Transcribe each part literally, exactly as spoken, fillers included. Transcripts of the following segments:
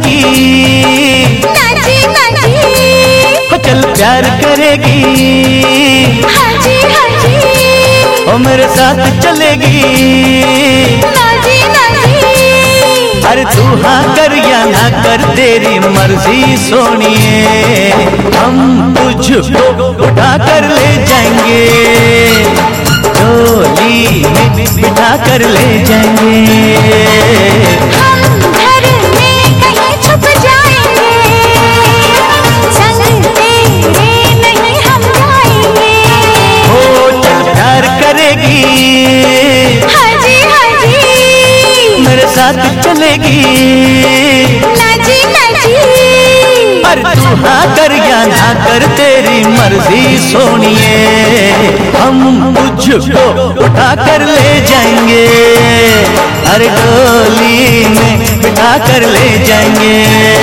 चलेगी, Nazi Nazi, हो चल प्यार करेगी, हाजी हाजी, ओ मेरे साथ चलेगी, नाजी नाजी, अरे तू हाँ कर या ना कर तेरी मर्जी सोनिए, हम तुझको उठा कर ले जाएंगे, डोली में बिठा कर ले जाएंगे, हम घर में कहीं छुप जाएंगे, संग तेरे नहीं हम जाएंगे, ओ चल प्यार करेगी, हाजी हाजी, मेरे साथ चलेगी, नाजी नाजी, पर तू हाँ कर या ना कर तेरी मर्जी सोनिए, हम तुझको उठा कर ले जाएंगे, अरे डोली में बिठा कर ले जाएंगे,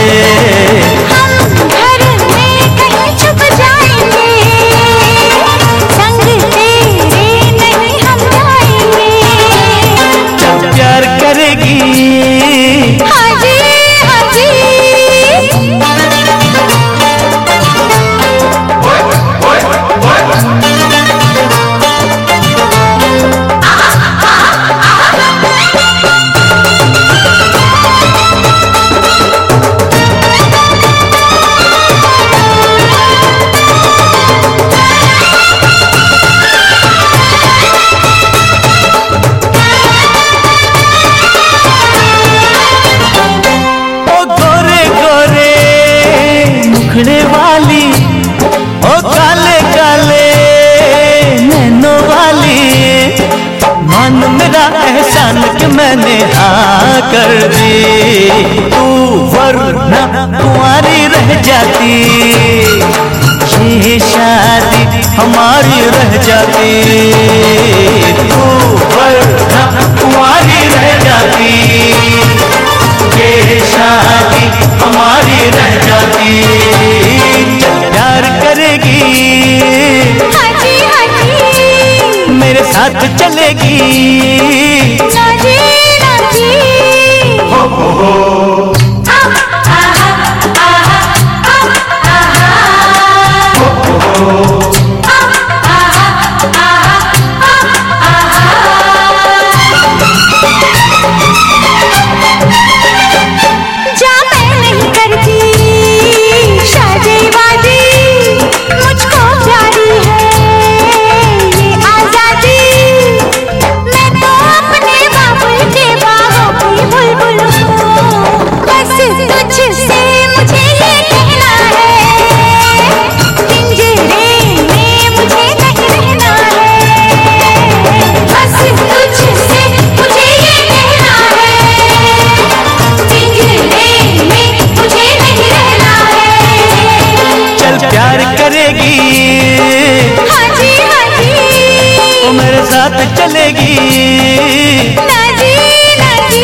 हम घर में कहीं छुप जाएंगे, संग तेरे नहीं हम जाएंगे, जब प्यार करेगी, हाजी हाजी, मुखड़े वाली, ओ काले काले नैनों वाली, मान मेरा एहसान कि मैंने हाँ कर दी, तू वरना कुंवारी रह जाती, ये शादी हमारी रह जाती, तू वरना कुंवारी रह जाती, ये शादी हमारी रह जाती, प्यार करेगी, हाजी हाजी, मेरे साथ चलेगी, नाजी नाजी, हो हो हो, जा मैं नहीं करती शादी वादी, मुझको प्यारी है ये आजादी, मैं तो अपने बाबुल के बाहों की बुलबुल हूँ, बस तुझसे मुझे ये कहना है, पिंजरे में मुझे नहीं रहना है, बस तुझसे मुझे ये कहना है, पिंजरे में मुझे नहीं रहना है, चल प्यार करेगी, हाजी हाजी, वो मेरे साथ चलेगी, नाजी नाजी,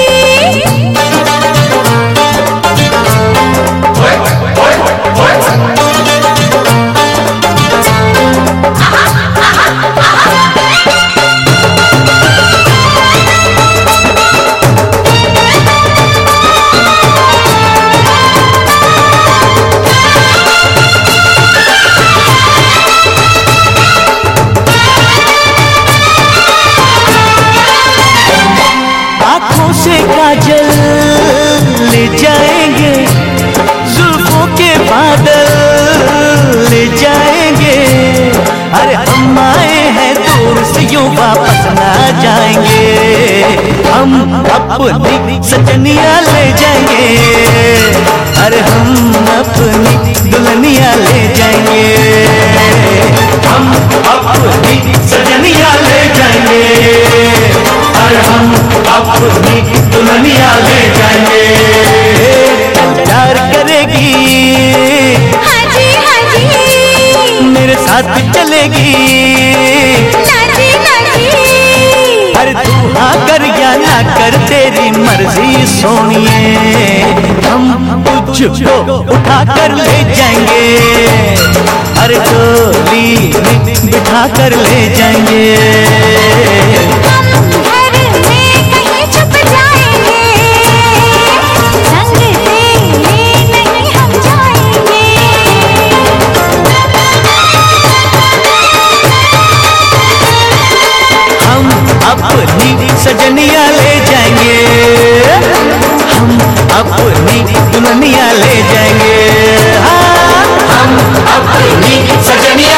आँखों से काजल ले जाएंगे, जुल्फों के बादल ले जाएंगे, अरे हम आए हैं दूर से यूं वापस ना जाएंगे, हम अपनी सजनिया ले जाएंगे, अरे हम अपनी दुल्हनिया ले जाएंगे, हम अपनी सजनिया ले जाएंगे, अरे हम अपनी दुल्हनिया ले जाएंगे, प्यार करेगी, हाजी हाजी, मेरे साथ चलेगी, नाजी नाजी, अरे तू हाँ कर या ना कर तेरी मर्जी सोनिए, हम तुझको उठा कर ले जाएंगे, अरे डोली में बिठा कर ले जाएंगे, हम घर में कहीं छुप जाएंगे, संग तेरे दुल्हनिया ले जाएंगे। हाँ, हम अपनी सजनिया